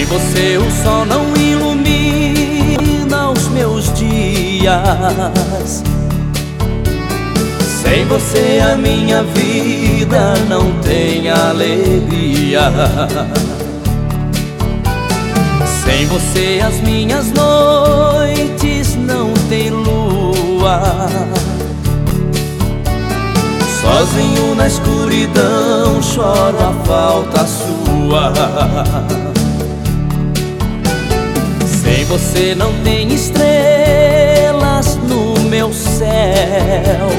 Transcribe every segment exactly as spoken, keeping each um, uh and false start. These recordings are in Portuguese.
você o sol não ilumina os meus dias. Sem você a minha vida não tem alegria. Sem você as minhas noites não tem lua. Sozinho na escuridão choro a falta sua. Sem você não tem estrelas no meu céu.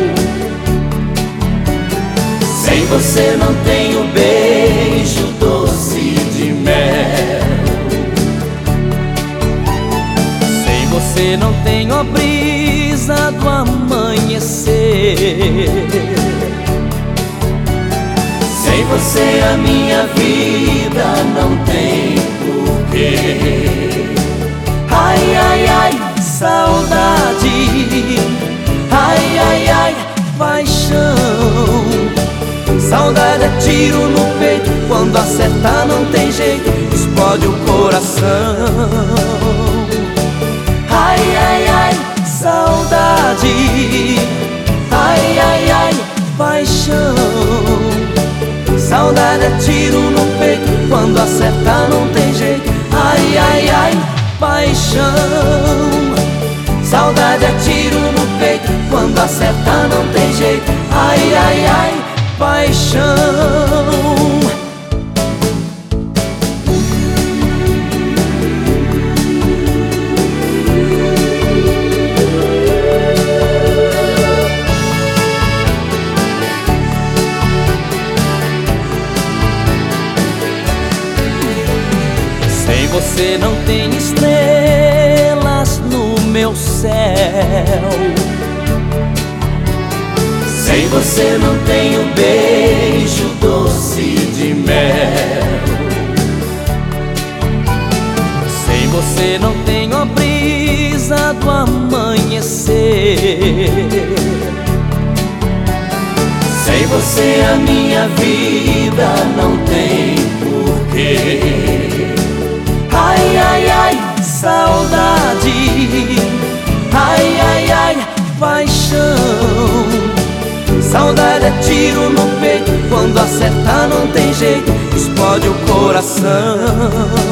Sem você não tenho beijo doce de mel. Sem você não tenho a brisa do amanhecer. Sem você a minha vida não tem porquê. Ai, ai, ai, saudade. Ai, ai, ai, paixão. Saudade é tiro no peito, quando acertar não tem jeito, explode o coração. Ai, ai, ai, saudade. Ai, ai, ai, paixão. Saudade é tiro no peito, quando acertar não tem jeito. Ai, ai, ai, paixão. Saudade é tiro no peito, quando acertar não tem jeito. Ai, ai, ai, paixão. Sem você não tem estrelas no meu céu. Sem você não tenho beijo doce de mel. Sem você não tenho a brisa do amanhecer. Sem você a minha vida não tem porquê. Ai, ai, ai, saudade. Ai, ai, ai, paixão. Saudade é tiro no peito, quando acertar não tem jeito, explode o coração.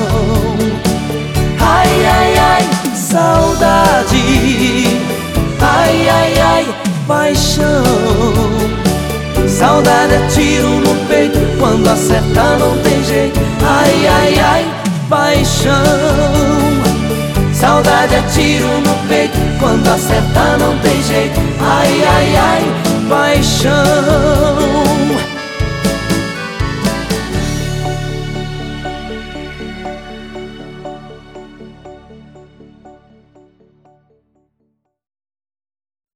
Ai, ai, ai, saudade. Ai, ai, ai, paixão. Saudade é tiro no peito, quando acertar não tem jeito. Ai, ai, ai, paixão. Saudade é tiro no peito, quando acertar não tem jeito. Ai, ai, ai, paixão.